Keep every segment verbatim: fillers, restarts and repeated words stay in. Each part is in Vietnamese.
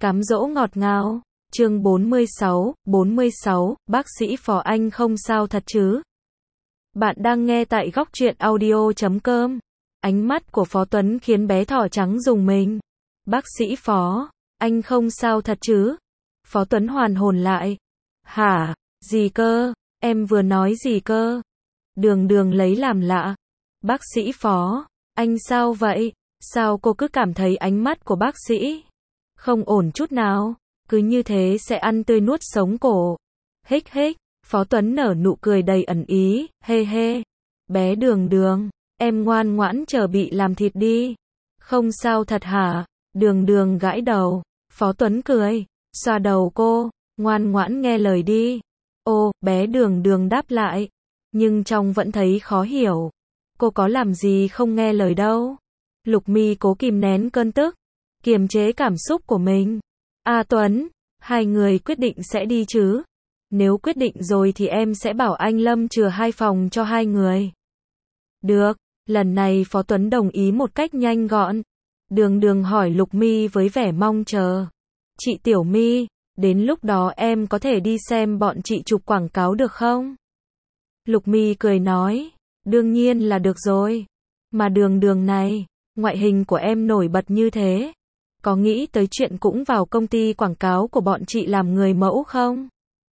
Cám dỗ ngọt ngào. Chương bốn mươi sáu, bốn mươi sáu, bác sĩ Phó anh không sao thật chứ? Bạn đang nghe tại góc truyện audio chấm com. Ánh mắt của Phó Tuấn khiến bé thỏ trắng rùng mình. Bác sĩ Phó, anh không sao thật chứ? Phó Tuấn hoàn hồn lại. Hả? Gì cơ? Em vừa nói gì cơ? Đường Đường lấy làm lạ. Bác sĩ Phó, anh sao vậy? Sao cô cứ cảm thấy ánh mắt của bác sĩ không ổn chút nào? Cứ như thế sẽ ăn tươi nuốt sống cổ. Hích hích, Phó Tuấn nở nụ cười đầy ẩn ý, hê hê. Bé Đường Đường, em ngoan ngoãn chờ bị làm thịt đi. Không sao thật hả? Đường Đường gãi đầu. Phó Tuấn cười, xoa đầu cô, ngoan ngoãn nghe lời đi. Ô, bé Đường Đường đáp lại, nhưng trong vẫn thấy khó hiểu. Cô có làm gì không nghe lời đâu. Lục Mi cố kìm nén cơn tức, kiềm chế cảm xúc của mình. A Tuấn, hai người quyết định sẽ đi chứ? Nếu quyết định rồi thì em sẽ bảo anh Lâm chừa hai phòng cho hai người. Được, lần này Phó Tuấn đồng ý một cách nhanh gọn. Đường Đường hỏi Lục Mi với vẻ mong chờ. Chị Tiểu Mi, đến lúc đó em có thể đi xem bọn chị chụp quảng cáo được không? Lục Mi cười nói, đương nhiên là được rồi. Mà Đường Đường này, ngoại hình của em nổi bật như thế, có nghĩ tới chuyện cũng vào công ty quảng cáo của bọn chị làm người mẫu không?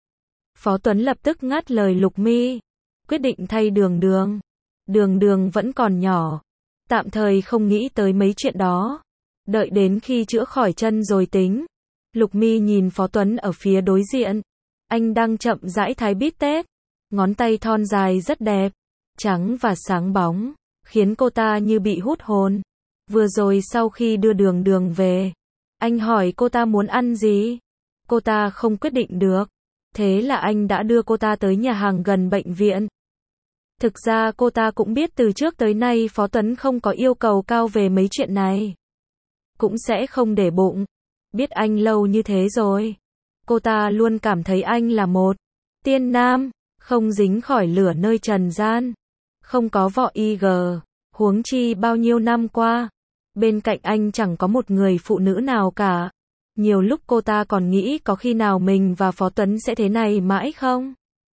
Phó Tuấn lập tức ngắt lời Lục Mi, quyết định thay Đường Đường. Đường Đường vẫn còn nhỏ, tạm thời không nghĩ tới mấy chuyện đó. Đợi đến khi chữa khỏi chân rồi tính. Lục Mi nhìn Phó Tuấn ở phía đối diện. Anh đang chậm rãi thái bít tết. Ngón tay thon dài rất đẹp, trắng và sáng bóng, khiến cô ta như bị hút hồn. Vừa rồi sau khi đưa Đường Đường về, anh hỏi cô ta muốn ăn gì. Cô ta không quyết định được. Thế là anh đã đưa cô ta tới nhà hàng gần bệnh viện. Thực ra cô ta cũng biết từ trước tới nay Phó Tuấn không có yêu cầu cao về mấy chuyện này. Cũng sẽ không để bụng. Biết anh lâu như thế rồi. Cô ta luôn cảm thấy anh là một tiên nam, không dính khỏi lửa nơi trần gian. Không có vợ i giê, huống chi bao nhiêu năm qua. Bên cạnh anh chẳng có một người phụ nữ nào cả. Nhiều lúc cô ta còn nghĩ có khi nào mình và Phó Tuấn sẽ thế này mãi không?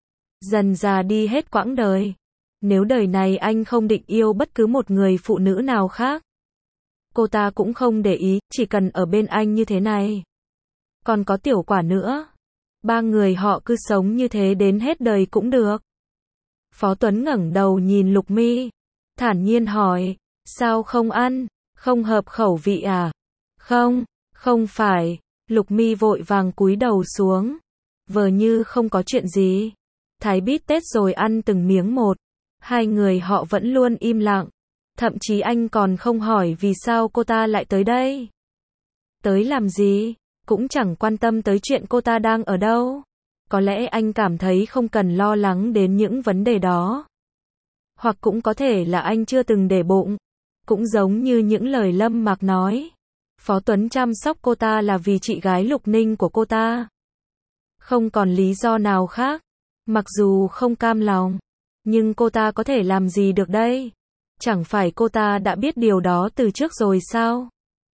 Dần già đi hết quãng đời. Nếu đời này anh không định yêu bất cứ một người phụ nữ nào khác, cô ta cũng không để ý, chỉ cần ở bên anh như thế này. Còn có Tiểu Quả nữa. Ba người họ cứ sống như thế đến hết đời cũng được. Phó Tuấn ngẩng đầu nhìn Lục Mi, thản nhiên hỏi, sao không ăn? Không hợp khẩu vị à? Không, không phải. Lục Mi vội vàng cúi đầu xuống, vờ như không có chuyện gì. Thái bít tết rồi ăn từng miếng một. Hai người họ vẫn luôn im lặng. Thậm chí anh còn không hỏi vì sao cô ta lại tới đây. Tới làm gì? Cũng chẳng quan tâm tới chuyện cô ta đang ở đâu. Có lẽ anh cảm thấy không cần lo lắng đến những vấn đề đó. Hoặc cũng có thể là anh chưa từng để bụng. Cũng giống như những lời Lâm Mạc nói. Phó Tuấn chăm sóc cô ta là vì chị gái Lục Ninh của cô ta. Không còn lý do nào khác. Mặc dù không cam lòng, nhưng cô ta có thể làm gì được đây? Chẳng phải cô ta đã biết điều đó từ trước rồi sao?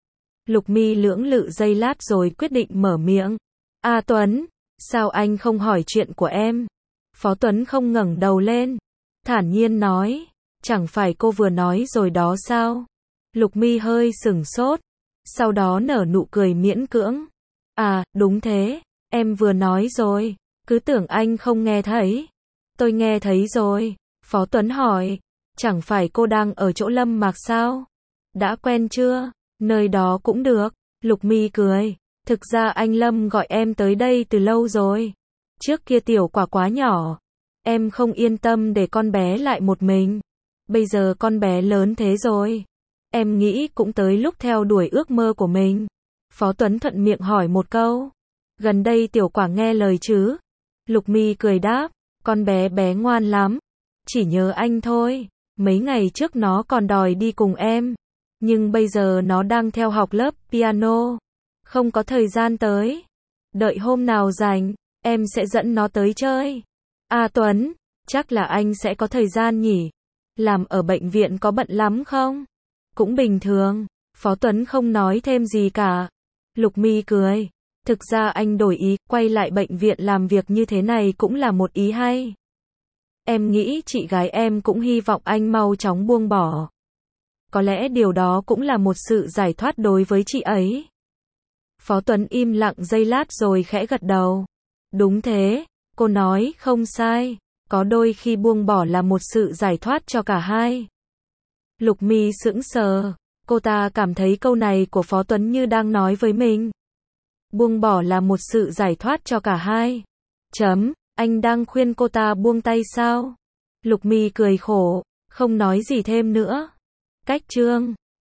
Lục Mi lưỡng lự giây lát rồi quyết định mở miệng. A Tuấn, sao anh không hỏi chuyện của em? Phó Tuấn không ngẩng đầu lên, thản nhiên nói, chẳng phải cô vừa nói rồi đó sao? Lục Mi hơi sửng sốt, sau đó nở nụ cười miễn cưỡng. À, đúng thế, em vừa nói rồi, cứ tưởng anh không nghe thấy. Tôi nghe thấy rồi. Phó Tuấn hỏi, chẳng phải cô đang ở chỗ Lâm Mạc sao? Đã quen chưa? Nơi đó cũng được. Lục Mi cười, thực ra anh Lâm gọi em tới đây từ lâu rồi. Trước kia Tiểu Quả quá nhỏ, em không yên tâm để con bé lại một mình. Bây giờ con bé lớn thế rồi, em nghĩ cũng tới lúc theo đuổi ước mơ của mình. Phó Tuấn thuận miệng hỏi một câu, gần đây Tiểu Quả nghe lời chứ? Lục Mi cười đáp, con bé bé ngoan lắm, chỉ nhớ anh thôi. Mấy ngày trước nó còn đòi đi cùng em, nhưng bây giờ nó đang theo học lớp piano, không có thời gian tới. Đợi hôm nào rảnh, em sẽ dẫn nó tới chơi. À Tuấn, chắc là anh sẽ có thời gian nhỉ? Làm ở bệnh viện có bận lắm không? Cũng bình thường. Phó Tuấn không nói thêm gì cả. Lục Mi cười. Thực ra anh đổi ý, quay lại bệnh viện làm việc như thế này cũng là một ý hay. Em nghĩ chị gái em cũng hy vọng anh mau chóng buông bỏ. Có lẽ điều đó cũng là một sự giải thoát đối với chị ấy. Phó Tuấn im lặng giây lát rồi khẽ gật đầu. Đúng thế, cô nói không sai. Có đôi khi buông bỏ là một sự giải thoát cho cả hai. Lục Mi sững sờ. Cô ta cảm thấy câu này của Phó Tuấn như đang nói với mình. Buông bỏ là một sự giải thoát cho cả hai. Chấm, anh đang khuyên cô ta buông tay sao? Lục Mi cười khổ, không nói gì thêm nữa. Cách chương